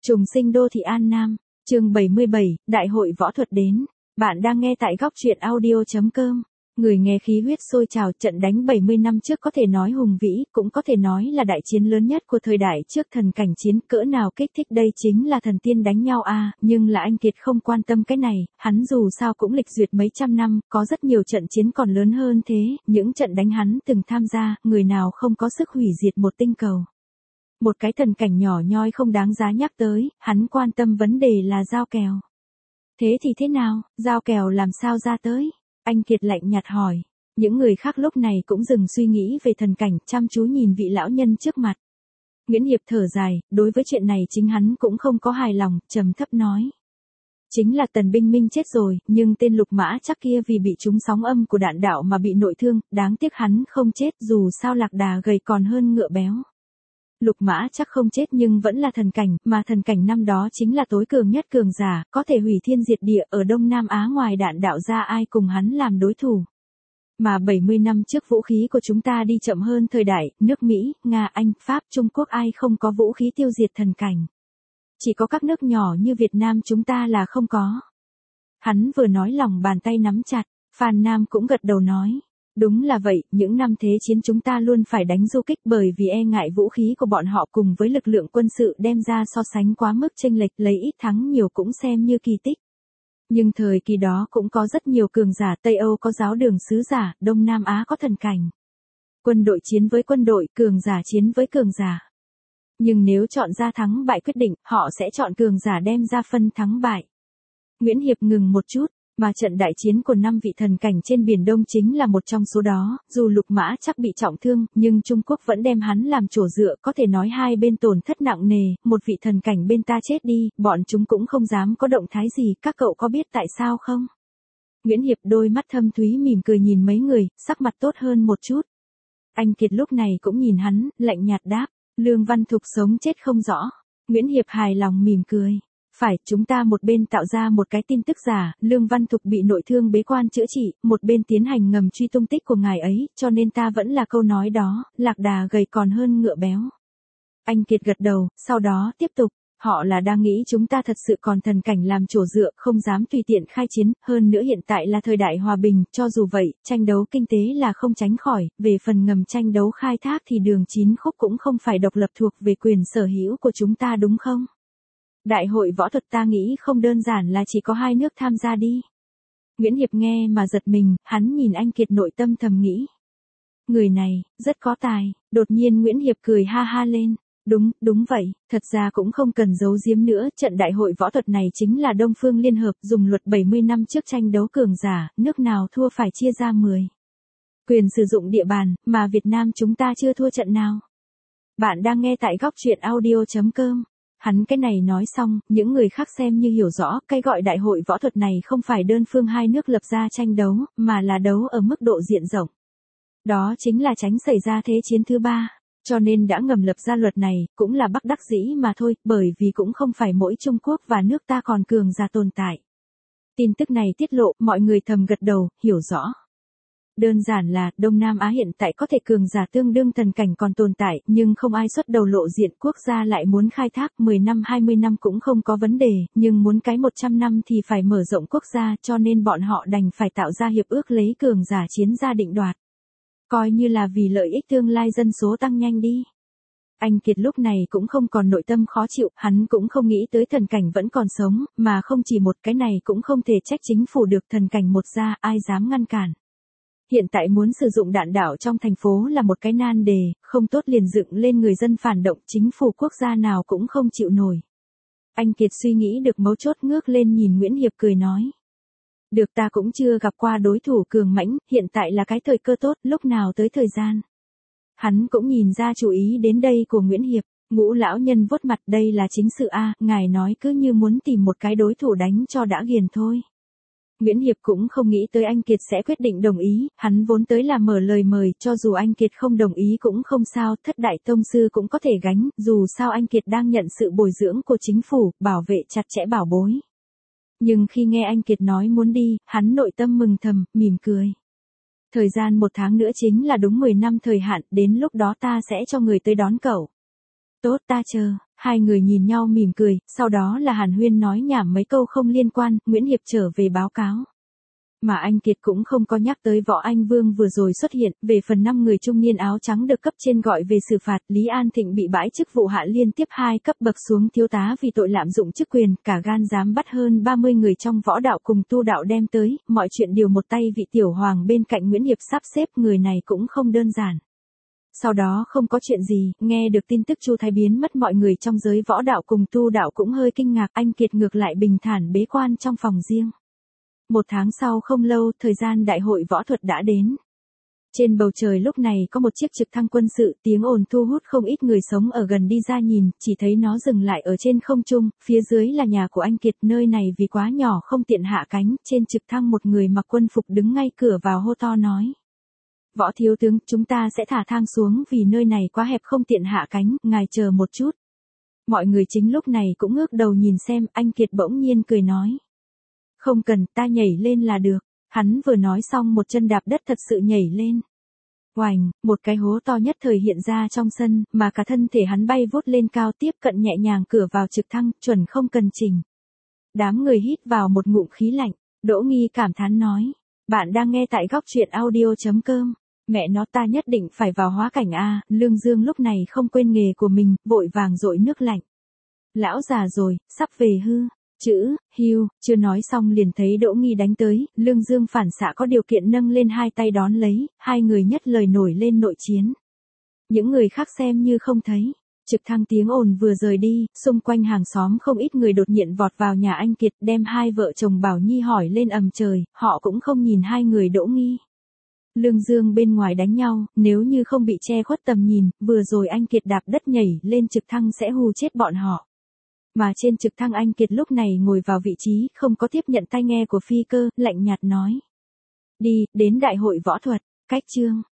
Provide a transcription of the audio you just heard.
Trùng sinh đô thị An Nam, chương 77, Đại hội võ thuật đến. Bạn đang nghe tại góc truyện audio.com. Người nghe khí huyết sôi trào, trận đánh 70 năm trước có thể nói hùng vĩ, cũng có thể nói là đại chiến lớn nhất của thời đại trước. Thần cảnh chiến cỡ nào kích thích, đây chính là thần tiên đánh nhau à, nhưng là anh Kiệt không quan tâm cái này, hắn dù sao cũng lịch duyệt mấy trăm năm, có rất nhiều trận chiến còn lớn hơn thế, những trận đánh hắn từng tham gia, người nào không có sức hủy diệt một tinh cầu. Một cái thần cảnh nhỏ nhoi không đáng giá nhắc tới, hắn quan tâm vấn đề là giao kèo. Thế thì thế nào, giao kèo làm sao ra tới? Anh Kiệt lạnh nhạt hỏi. Những người khác lúc này cũng dừng suy nghĩ về thần cảnh, chăm chú nhìn vị lão nhân trước mặt. Nguyễn Hiệp thở dài, đối với chuyện này chính hắn cũng không có hài lòng, trầm thấp nói. Chính là Tần Binh Minh chết rồi, nhưng tên Lục Mã Trắc kia vì bị trúng sóng âm của đạn đạo mà bị nội thương, đáng tiếc hắn không chết, dù sao lạc đà gầy còn hơn ngựa béo. Lục Mã Trắc không chết nhưng vẫn là thần cảnh, mà thần cảnh năm đó chính là tối cường nhất cường giả, có thể hủy thiên diệt địa ở Đông Nam Á, ngoài đạn đạo ra ai cùng hắn làm đối thủ. Mà 70 năm trước vũ khí của chúng ta đi chậm hơn thời đại, nước Mỹ, Nga, Anh, Pháp, Trung Quốc ai không có vũ khí tiêu diệt thần cảnh. Chỉ có các nước nhỏ như Việt Nam chúng ta là không có. Hắn vừa nói lòng bàn tay nắm chặt, Phan Nam cũng gật đầu nói. Đúng là vậy, những năm thế chiến chúng ta luôn phải đánh du kích bởi vì e ngại vũ khí của bọn họ cùng với lực lượng quân sự đem ra so sánh quá mức chênh lệch, lấy ít thắng nhiều cũng xem như kỳ tích. Nhưng thời kỳ đó cũng có rất nhiều cường giả, Tây Âu có giáo đường sứ giả, Đông Nam Á có thần cảnh. Quân đội chiến với quân đội, cường giả chiến với cường giả. Nhưng nếu chọn ra thắng bại quyết định, họ sẽ chọn cường giả đem ra phân thắng bại. Nguyễn Hiệp ngừng một chút. Mà trận đại chiến của 5 vị thần cảnh trên Biển Đông chính là một trong số đó, dù Lục Mã Trắc bị trọng thương, nhưng Trung Quốc vẫn đem hắn làm chỗ dựa, có thể nói hai bên tổn thất nặng nề, một vị thần cảnh bên ta chết đi, bọn chúng cũng không dám có động thái gì, các cậu có biết tại sao không? Nguyễn Hiệp đôi mắt thâm thúy mỉm cười nhìn mấy người, sắc mặt tốt hơn một chút. Anh Kiệt lúc này cũng nhìn hắn, lạnh nhạt đáp, Lương Văn Thục sống chết không rõ. Nguyễn Hiệp hài lòng mỉm cười. Phải, chúng ta một bên tạo ra một cái tin tức giả, Lương Văn Thục bị nội thương bế quan chữa trị, một bên tiến hành ngầm truy tung tích của ngài ấy, cho nên ta vẫn là câu nói đó, lạc đà gầy còn hơn ngựa béo. Anh Kiệt gật đầu, sau đó tiếp tục, họ là đang nghĩ chúng ta thật sự còn thần cảnh làm chỗ dựa, không dám tùy tiện khai chiến, hơn nữa hiện tại là thời đại hòa bình, cho dù vậy, tranh đấu kinh tế là không tránh khỏi, về phần ngầm tranh đấu khai thác thì đường 9 khúc cũng không phải độc lập thuộc về quyền sở hữu của chúng ta đúng không? Đại hội võ thuật ta nghĩ không đơn giản là chỉ có hai nước tham gia đi. Nguyễn Hiệp nghe mà giật mình, hắn nhìn anh Kiệt nội tâm thầm nghĩ. Người này, rất có tài, đột nhiên Nguyễn Hiệp cười ha ha lên. Đúng vậy, thật ra cũng không cần giấu giếm nữa, trận đại hội võ thuật này chính là Đông Phương Liên Hợp dùng luật 70 năm trước tranh đấu cường giả, nước nào thua phải chia ra 10. Quyền sử dụng địa bàn, mà Việt Nam chúng ta chưa thua trận nào. Bạn đang nghe tại góc truyện audio.com. Hắn cái này nói xong, những người khác xem như hiểu rõ, cái gọi đại hội võ thuật này không phải đơn phương hai nước lập ra tranh đấu, mà là đấu ở mức độ diện rộng. Đó chính là tránh xảy ra thế chiến thứ ba, cho nên đã ngầm lập ra luật này, cũng là bất đắc dĩ mà thôi, bởi vì cũng không phải mỗi Trung Quốc và nước ta còn cường giả tồn tại. Tin tức này tiết lộ, mọi người thầm gật đầu, hiểu rõ. Đơn giản là, Đông Nam Á hiện tại có thể cường giả tương đương thần cảnh còn tồn tại, nhưng không ai xuất đầu lộ diện, quốc gia lại muốn khai thác 10 năm 20 năm cũng không có vấn đề, nhưng muốn cái 100 năm thì phải mở rộng quốc gia, cho nên bọn họ đành phải tạo ra hiệp ước lấy cường giả chiến ra định đoạt. Coi như là vì lợi ích tương lai dân số tăng nhanh đi. Anh Kiệt lúc này cũng không còn nội tâm khó chịu, hắn cũng không nghĩ tới thần cảnh vẫn còn sống, mà không chỉ một cái này cũng không thể trách chính phủ được, thần cảnh một ra, ai dám ngăn cản. Hiện tại muốn sử dụng đạn đạo trong thành phố là một cái nan đề, không tốt liền dựng lên người dân phản động, chính phủ quốc gia nào cũng không chịu nổi. Anh Kiệt suy nghĩ được mấu chốt, ngước lên nhìn Nguyễn Hiệp cười nói. Được, ta cũng chưa gặp qua đối thủ cường mãnh, hiện tại là cái thời cơ tốt, lúc nào tới thời gian. Hắn cũng nhìn ra chú ý đến đây của Nguyễn Hiệp, Ngũ lão nhân vuốt mặt, đây là chính sự a, ngài nói cứ như muốn tìm một cái đối thủ đánh cho đã ghiền thôi. Nguyễn Hiệp cũng không nghĩ tới anh Kiệt sẽ quyết định đồng ý, hắn vốn tới là mở lời mời, cho dù anh Kiệt không đồng ý cũng không sao, thất đại tông sư cũng có thể gánh, dù sao anh Kiệt đang nhận sự bồi dưỡng của chính phủ, bảo vệ chặt chẽ bảo bối. Nhưng khi nghe anh Kiệt nói muốn đi, hắn nội tâm mừng thầm, mỉm cười. Thời gian 1 tháng nữa chính là đúng 10 năm thời hạn, đến lúc đó ta sẽ cho người tới đón cậu. Tốt, ta chờ. Hai người nhìn nhau mỉm cười, sau đó là hàn huyên nói nhảm mấy câu không liên quan, Nguyễn Hiệp trở về báo cáo. Mà anh Kiệt cũng không có nhắc tới Võ Anh Vương vừa rồi xuất hiện, về phần 5 người trung niên áo trắng được cấp trên gọi về xử phạt, Lý An Thịnh bị bãi chức vụ hạ liên tiếp 2 cấp bậc xuống thiếu tá vì tội lạm dụng chức quyền, cả gan dám bắt hơn 30 người trong võ đạo cùng tu đạo đem tới, mọi chuyện đều một tay vị tiểu hoàng bên cạnh Nguyễn Hiệp sắp xếp, người này cũng không đơn giản. Sau đó không có chuyện gì, nghe được tin tức Chu Thái biến mất, mọi người trong giới võ đạo cùng tu đạo cũng hơi kinh ngạc, anh Kiệt ngược lại bình thản bế quan trong phòng riêng. 1 tháng sau không lâu, thời gian đại hội võ thuật đã đến. Trên bầu trời lúc này có một chiếc trực thăng quân sự, tiếng ồn thu hút không ít người sống ở gần đi ra nhìn, chỉ thấy nó dừng lại ở trên không trung, phía dưới là nhà của anh Kiệt, nơi này vì quá nhỏ không tiện hạ cánh, trên trực thăng một người mặc quân phục đứng ngay cửa vào hô to nói. Võ thiếu tướng, chúng ta sẽ thả thang xuống vì nơi này quá hẹp không tiện hạ cánh, ngài chờ một chút. Mọi người chính lúc này cũng ngước đầu nhìn xem, anh Kiệt bỗng nhiên cười nói. Không cần, ta nhảy lên là được. Hắn vừa nói xong một chân đạp đất thật sự nhảy lên. Oành, một cái hố to nhất thời hiện ra trong sân, mà cả thân thể hắn bay vút lên cao tiếp cận nhẹ nhàng cửa vào trực thăng, chuẩn không cần chỉnh. Đám người hít vào một ngụm khí lạnh, Đỗ Nghi cảm thán nói. Bạn đang nghe tại góc truyện audio.com. Mẹ nó, ta nhất định phải vào hóa cảnh A, Lương Dương lúc này không quên nghề của mình, vội vàng dội nước lạnh. Lão già rồi, sắp về hư. Chữ, hưu, chưa nói xong liền thấy Đỗ Nghi đánh tới, Lương Dương phản xạ có điều kiện nâng lên 2 tay đón lấy, hai người nhất lời nổi lên nội chiến. Những người khác xem như không thấy. Trực thăng tiếng ồn vừa rời đi, xung quanh hàng xóm không ít người đột nhiên vọt vào nhà anh Kiệt, đem hai vợ chồng Bảo Nhi hỏi lên ầm trời, họ cũng không nhìn hai người Đỗ Nghi. Lương Dương bên ngoài đánh nhau, nếu như không bị che khuất tầm nhìn, vừa rồi anh Kiệt đạp đất nhảy lên trực thăng sẽ hù chết bọn họ. Mà trên trực thăng anh Kiệt lúc này ngồi vào vị trí, không có tiếp nhận tai nghe của phi cơ, lạnh nhạt nói. Đi, đến đại hội võ thuật, cách chương.